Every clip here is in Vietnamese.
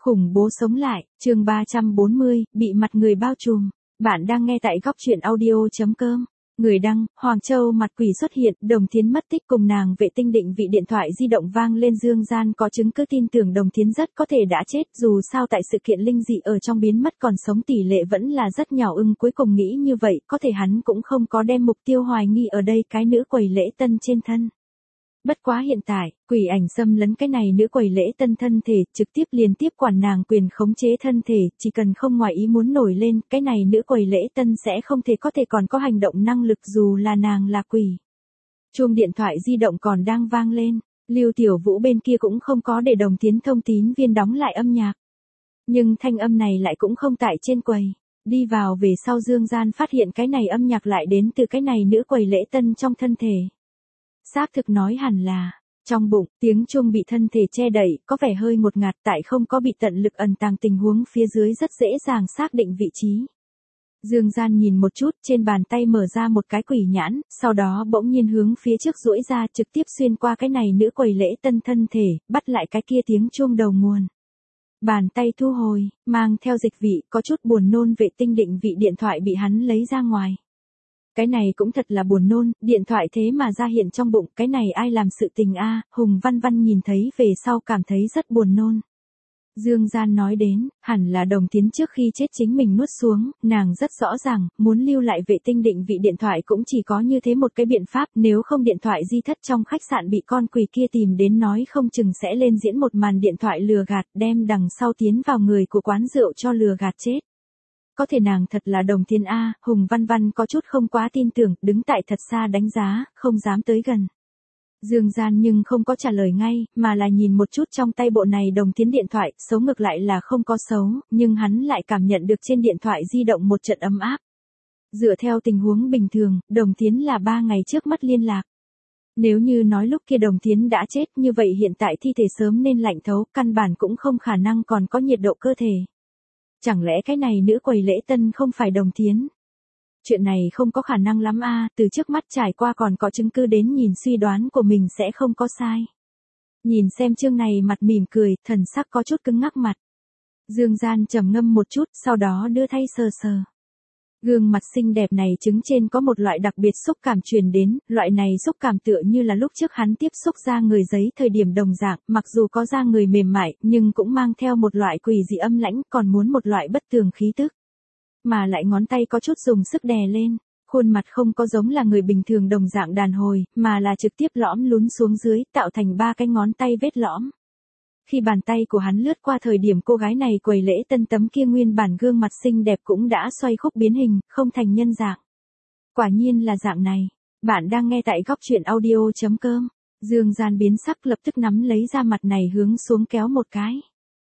Khủng bố sống lại, chương 340, bị mặt người bao trùm. Bạn đang nghe tại góc truyện audio.com. Người đăng, Hoàng Châu mặt quỷ xuất hiện, Đồng Thiến mất tích cùng nàng vệ tinh định vị điện thoại di động vang lên. Dương Gian có chứng cứ tin tưởng Đồng Thiến rất có thể đã chết, dù sao tại sự kiện linh dị ở trong biến mất còn sống tỷ lệ vẫn là rất nhỏ. Cuối cùng nghĩ như vậy, có thể hắn cũng không có đem mục tiêu hoài nghi ở đây cái nữ quầy lễ tân trên thân. Bất quá hiện tại, quỷ ảnh xâm lấn cái này nữ quầy lễ tân thân thể, trực tiếp liền tiếp quản nàng quyền khống chế thân thể, chỉ cần không ngoài ý muốn nổi lên, cái này nữ quầy lễ tân sẽ không thể có thể còn có hành động năng lực dù là nàng là quỷ. Chuông điện thoại di động còn đang vang lên, Lưu Tiểu Vũ bên kia cũng không có để Đồng Thiến thông tín viên đóng lại âm nhạc. Nhưng thanh âm này lại cũng không tại trên quầy. Đi vào về sau Dương Gian phát hiện cái này âm nhạc lại đến từ cái này nữ quầy lễ tân trong thân thể. Xác thực nói hẳn là, trong bụng, tiếng chuông bị thân thể che đậy, có vẻ hơi ngột ngạt tại không có bị tận lực ẩn tàng tình huống phía dưới rất dễ dàng xác định vị trí. Dương Gian nhìn một chút, trên bàn tay mở ra một cái quỷ nhãn, sau đó bỗng nhiên hướng phía trước duỗi ra trực tiếp xuyên qua cái này nữ quầy lễ tân thân thể, bắt lại cái kia tiếng chuông đầu nguồn. Bàn tay thu hồi, mang theo dịch vị, có chút buồn nôn vệ tinh định vị điện thoại bị hắn lấy ra ngoài. Cái này cũng thật là buồn nôn, điện thoại thế mà ra hiện trong bụng, cái này ai làm sự tình a? Hùng Văn Văn nhìn thấy về sau cảm thấy rất buồn nôn. Dương Gian nói đến, hẳn là Đồng Thiến trước khi chết chính mình nuốt xuống, nàng rất rõ ràng, muốn lưu lại vệ tinh định vị điện thoại cũng chỉ có như thế một cái biện pháp, nếu không điện thoại di thất trong khách sạn bị con quỷ kia tìm đến nói không chừng sẽ lên diễn một màn điện thoại lừa gạt, đem đằng sau tiến vào người của quán rượu cho lừa gạt chết. Có thể nàng thật là Đồng Thiến a? Hùng Văn Văn có chút không quá tin tưởng, đứng tại thật xa đánh giá, không dám tới gần. Dương Gian nhưng không có trả lời ngay, mà là nhìn một chút trong tay bộ này Đồng Thiến điện thoại, xấu ngược lại là không có xấu, nhưng hắn lại cảm nhận được trên điện thoại di động một trận ấm áp. Dựa theo tình huống bình thường, Đồng Thiến là 3 ngày trước mất liên lạc. Nếu như nói lúc kia Đồng Thiến đã chết như vậy hiện tại thi thể sớm nên lạnh thấu, căn bản cũng không khả năng còn có nhiệt độ cơ thể. Chẳng lẽ cái này nữ quầy lễ tân không phải Đồng Thiến? Chuyện này không có khả năng lắm a, từ trước mắt trải qua còn có chứng cứ đến nhìn suy đoán của mình sẽ không có sai. Nhìn xem chương này mặt mỉm cười, thần sắc có chút cứng ngắc mặt. Dương Gian trầm ngâm một chút, sau đó đưa tay sờ sờ. Gương mặt xinh đẹp này trứng trên có một loại đặc biệt xúc cảm truyền đến, loại này xúc cảm tựa như là lúc trước hắn tiếp xúc da người giấy thời điểm đồng dạng, mặc dù có da người mềm mại, nhưng cũng mang theo một loại quỷ dị âm lãnh, còn muốn một loại bất tường khí tức. Mà lại ngón tay có chút dùng sức đè lên, khuôn mặt không có giống là người bình thường đồng dạng đàn hồi, mà là trực tiếp lõm lún xuống dưới, tạo thành 3 cái ngón tay vết lõm. Khi bàn tay của hắn lướt qua thời điểm cô gái này quầy lễ tân tấm kia nguyên bản gương mặt xinh đẹp cũng đã xoay khúc biến hình, không thành nhân dạng. Quả nhiên là dạng này. Bạn đang nghe tại góc truyện audio.com. Dương Gian biến sắc lập tức nắm lấy ra mặt này hướng xuống kéo một cái.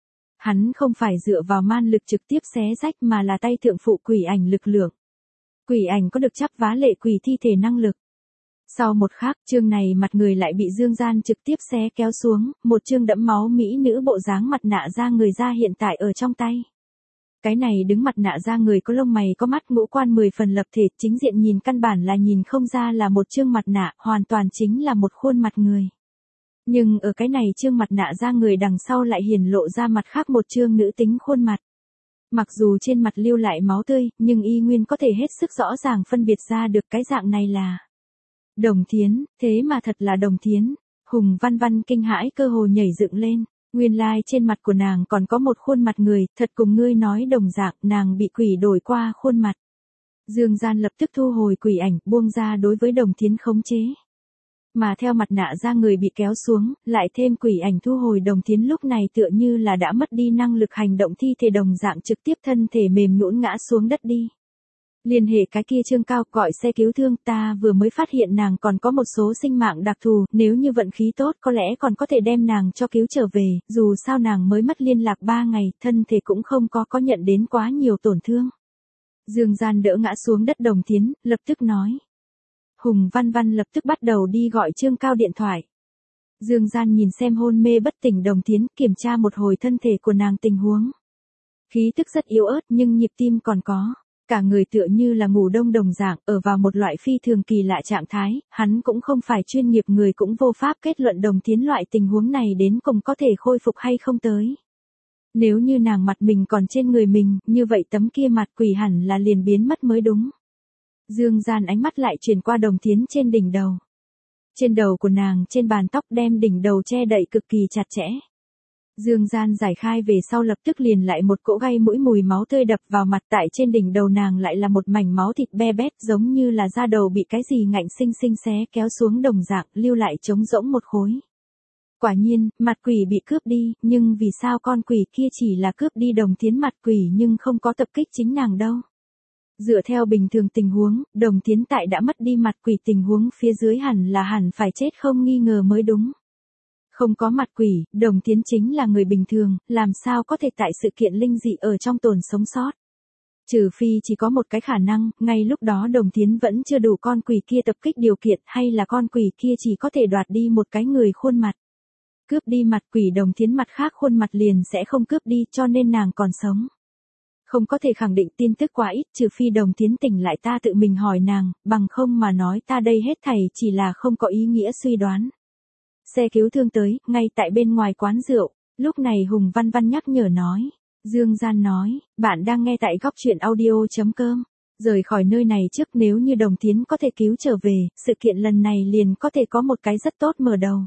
Hắn không phải dựa vào man lực trực tiếp xé rách mà là tay thượng phụ quỷ ảnh lực lượng. Quỷ ảnh có được chắp vá lệ quỷ thi thể năng lực. Sau một khắc, chương này mặt người lại bị Dương Gian trực tiếp xé kéo xuống, một chương đẫm máu mỹ nữ bộ dáng mặt nạ da người da hiện tại ở trong tay. Cái này đứng mặt nạ da người có lông mày có mắt ngũ quan 10 phần lập thể, chính diện nhìn căn bản là nhìn không ra là một chương mặt nạ, hoàn toàn chính là một khuôn mặt người. Nhưng ở cái này chương mặt nạ da người đằng sau lại hiển lộ ra mặt khác một chương nữ tính khuôn mặt. Mặc dù trên mặt lưu lại máu tươi, nhưng y nguyên có thể hết sức rõ ràng phân biệt ra được cái dạng này là Đồng Thiến, thế mà thật là Đồng Thiến. Hùng Văn Văn kinh hãi cơ hồ nhảy dựng lên, nguyên lai trên mặt của nàng còn có một khuôn mặt người, thật cùng ngươi nói đồng dạng, nàng bị quỷ đổi qua khuôn mặt. Dương Gian lập tức thu hồi quỷ ảnh, buông ra đối với Đồng Thiến khống chế. Mà theo mặt nạ da người bị kéo xuống, lại thêm quỷ ảnh thu hồi Đồng Thiến lúc này tựa như là đã mất đi năng lực hành động thi thể đồng dạng trực tiếp thân thể mềm nhũn ngã xuống đất đi. Liên hệ cái kia Trương Cao gọi xe cứu thương, ta vừa mới phát hiện nàng còn có một số sinh mạng đặc thù, nếu như vận khí tốt có lẽ còn có thể đem nàng cho cứu trở về, dù sao nàng mới mất liên lạc 3 ngày, thân thể cũng không có nhận đến quá nhiều tổn thương. Dương Gian đỡ ngã xuống đất Đồng Thiến, lập tức nói. Hùng Văn Văn lập tức bắt đầu đi gọi Trương Cao điện thoại. Dương Gian nhìn xem hôn mê bất tỉnh Đồng Thiến, kiểm tra một hồi thân thể của nàng tình huống. Khí tức rất yếu ớt nhưng nhịp tim còn có. Cả người tựa như là ngủ đông đồng dạng, ở vào một loại phi thường kỳ lạ trạng thái, hắn cũng không phải chuyên nghiệp người cũng vô pháp kết luận Đồng Thiến loại tình huống này đến cùng có thể khôi phục hay không tới. Nếu như nàng mặt mình còn trên người mình, như vậy tấm kia mặt quỷ hẳn là liền biến mất mới đúng. Dương Gian ánh mắt lại chuyển qua Đồng Thiến trên đỉnh đầu. Trên đầu của nàng trên bàn tóc đem đỉnh đầu che đậy cực kỳ chặt chẽ. Dương Gian giải khai về sau lập tức liền lại một cỗ gai mũi mùi máu tươi đập vào mặt, tại trên đỉnh đầu nàng lại là một mảnh máu thịt be bét giống như là da đầu bị cái gì ngạnh xinh xinh xé kéo xuống đồng dạng, lưu lại trống rỗng một khối. Quả nhiên, mặt quỷ bị cướp đi, nhưng vì sao con quỷ kia chỉ là cướp đi Đồng Thiến mặt quỷ nhưng không có tập kích chính nàng đâu. Dựa theo bình thường tình huống, Đồng Thiến tại đã mất đi mặt quỷ tình huống phía dưới hẳn phải chết không nghi ngờ mới đúng. Không có mặt quỷ, Đồng Thiến chính là người bình thường, làm sao có thể tại sự kiện linh dị ở trong tồn sống sót. Trừ phi chỉ có một cái khả năng, ngay lúc đó Đồng Thiến vẫn chưa đủ con quỷ kia tập kích điều kiện, hay là con quỷ kia chỉ có thể đoạt đi một cái người khuôn mặt. Cướp đi mặt quỷ Đồng Thiến mặt khác khuôn mặt liền sẽ không cướp đi, cho nên nàng còn sống. Không có thể khẳng định tin tức quá ít, trừ phi Đồng Thiến tỉnh lại ta tự mình hỏi nàng, bằng không mà nói ta đây hết thảy chỉ là không có ý nghĩa suy đoán. Xe cứu thương tới, ngay tại bên ngoài quán rượu, lúc này Hùng Văn Văn nhắc nhở nói. Dương Gian nói, bạn đang nghe tại góc truyện audio.com. Rời khỏi nơi này trước, nếu như Đồng Thiến có thể cứu trở về, sự kiện lần này liền có thể có một cái rất tốt mở đầu.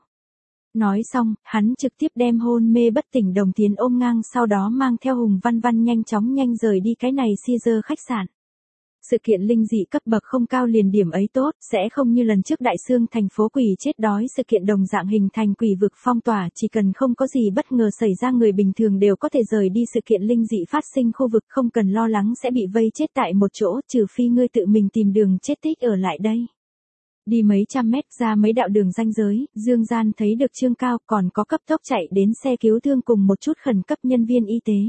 Nói xong, hắn trực tiếp đem hôn mê bất tỉnh Đồng Thiến ôm ngang, sau đó mang theo Hùng Văn Văn nhanh rời đi cái này Caesar khách sạn. Sự kiện linh dị cấp bậc không cao liền điểm ấy tốt, sẽ không như lần trước Đại Xương thành phố quỷ chết đói sự kiện đồng dạng hình thành quỷ vực phong tỏa, chỉ cần không có gì bất ngờ xảy ra người bình thường đều có thể rời đi sự kiện linh dị phát sinh khu vực, không cần lo lắng sẽ bị vây chết tại một chỗ, trừ phi ngươi tự mình tìm đường chết tích ở lại đây. Đi mấy trăm mét ra mấy đạo đường ranh giới, Dương Gian thấy được Trương Cao còn có cấp tốc chạy đến xe cứu thương cùng một chút khẩn cấp nhân viên y tế.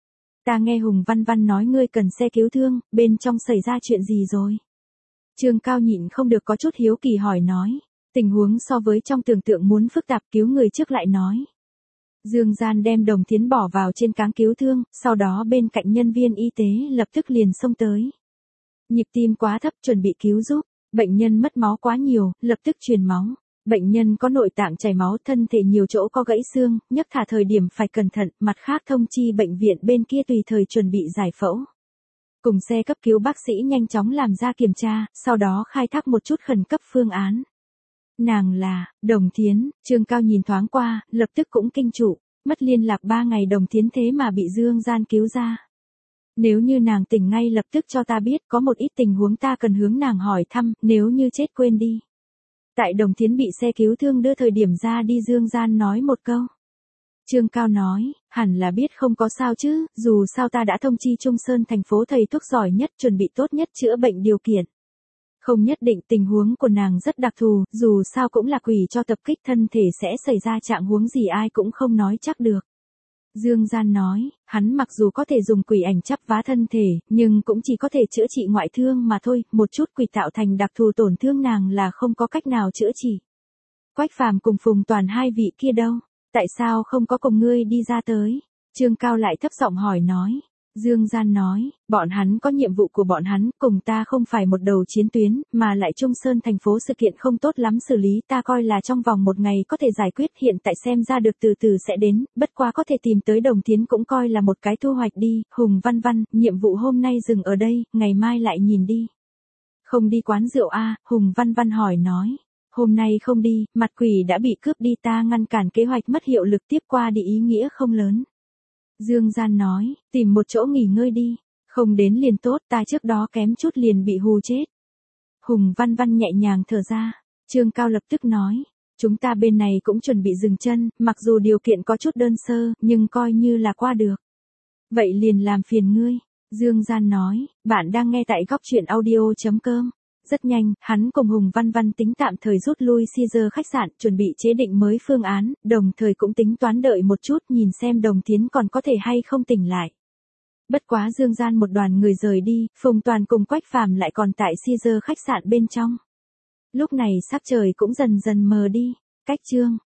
Ta nghe Hùng Văn Văn nói ngươi cần xe cứu thương, bên trong xảy ra chuyện gì rồi? Trương Cao nhịn không được có chút hiếu kỳ hỏi nói. Tình huống so với trong tưởng tượng muốn phức tạp, cứu người trước lại nói. Dương Gian đem Đồng Thiến bỏ vào trên cáng cứu thương, sau đó bên cạnh nhân viên y tế lập tức liền xông tới. Nhịp tim quá thấp chuẩn bị cứu giúp, bệnh nhân mất máu quá nhiều, lập tức truyền máu. Bệnh nhân có nội tạng chảy máu, thân thể nhiều chỗ có gãy xương, nhấc thả thời điểm phải cẩn thận, mặt khác thông chi bệnh viện bên kia tùy thời chuẩn bị giải phẫu. Cùng xe cấp cứu bác sĩ nhanh chóng làm ra kiểm tra, sau đó khai thác một chút khẩn cấp phương án. Nàng là, Đồng Thiến, Trương Cao nhìn thoáng qua, lập tức cũng kinh trụ, mất liên lạc 3 ngày Đồng Thiến thế mà bị Dương Gian cứu ra. Nếu như nàng tỉnh ngay lập tức cho ta biết, có một ít tình huống ta cần hướng nàng hỏi thăm, nếu như chết quên đi. Tại Đồng Thiến bị xe cứu thương đưa thời điểm ra đi, Dương Gian nói một câu. Trương Cao nói, hẳn là biết không có sao chứ, dù sao ta đã thông chi Trung Sơn thành phố thầy thuốc giỏi nhất chuẩn bị tốt nhất chữa bệnh điều kiện. Không nhất định tình huống của nàng rất đặc thù, dù sao cũng là quỷ cho tập kích thân thể sẽ xảy ra trạng huống gì ai cũng không nói chắc được. Dương Gian nói, hắn mặc dù có thể dùng quỷ ảnh chắp vá thân thể, nhưng cũng chỉ có thể chữa trị ngoại thương mà thôi, một chút quỷ tạo thành đặc thù tổn thương nàng là không có cách nào chữa trị. Quách Phàm cùng Phùng Toàn hai vị kia đâu, tại sao không có cùng ngươi đi ra tới? Trương Cao lại thấp giọng hỏi nói. Dương Gian nói, bọn hắn có nhiệm vụ của bọn hắn, cùng ta không phải một đầu chiến tuyến, mà lại Trung Sơn thành phố sự kiện không tốt lắm xử lý, ta coi là trong vòng 1 ngày có thể giải quyết, hiện tại xem ra được từ từ sẽ đến, bất quá có thể tìm tới Đồng Thiến cũng coi là một cái thu hoạch đi. Hùng Văn Văn, nhiệm vụ hôm nay dừng ở đây, ngày mai lại nhìn đi. Không đi quán rượu a? Hùng Văn Văn hỏi nói. Hôm nay không đi, mặt quỷ đã bị cướp đi, ta ngăn cản kế hoạch mất hiệu lực tiếp qua đi ý nghĩa không lớn. Dương Gian nói, tìm một chỗ nghỉ ngơi đi, không đến liền tốt, ta trước đó kém chút liền bị hù chết. Hùng Văn Văn nhẹ nhàng thở ra, Trương Cao lập tức nói, chúng ta bên này cũng chuẩn bị dừng chân, mặc dù điều kiện có chút đơn sơ, nhưng coi như là qua được. Vậy liền làm phiền ngươi, Dương Gian nói, bạn đang nghe tại góc truyện audio.com. Rất nhanh, hắn cùng Hùng Văn Văn tính tạm thời rút lui Caesar khách sạn, chuẩn bị chế định mới phương án, đồng thời cũng tính toán đợi một chút nhìn xem Đồng Thiến còn có thể hay không tỉnh lại. Bất quá Dương Gian một đoàn người rời đi, Phùng Toàn cùng Quách Phàm lại còn tại Caesar khách sạn bên trong. Lúc này sắc trời cũng dần dần mờ đi, cách chương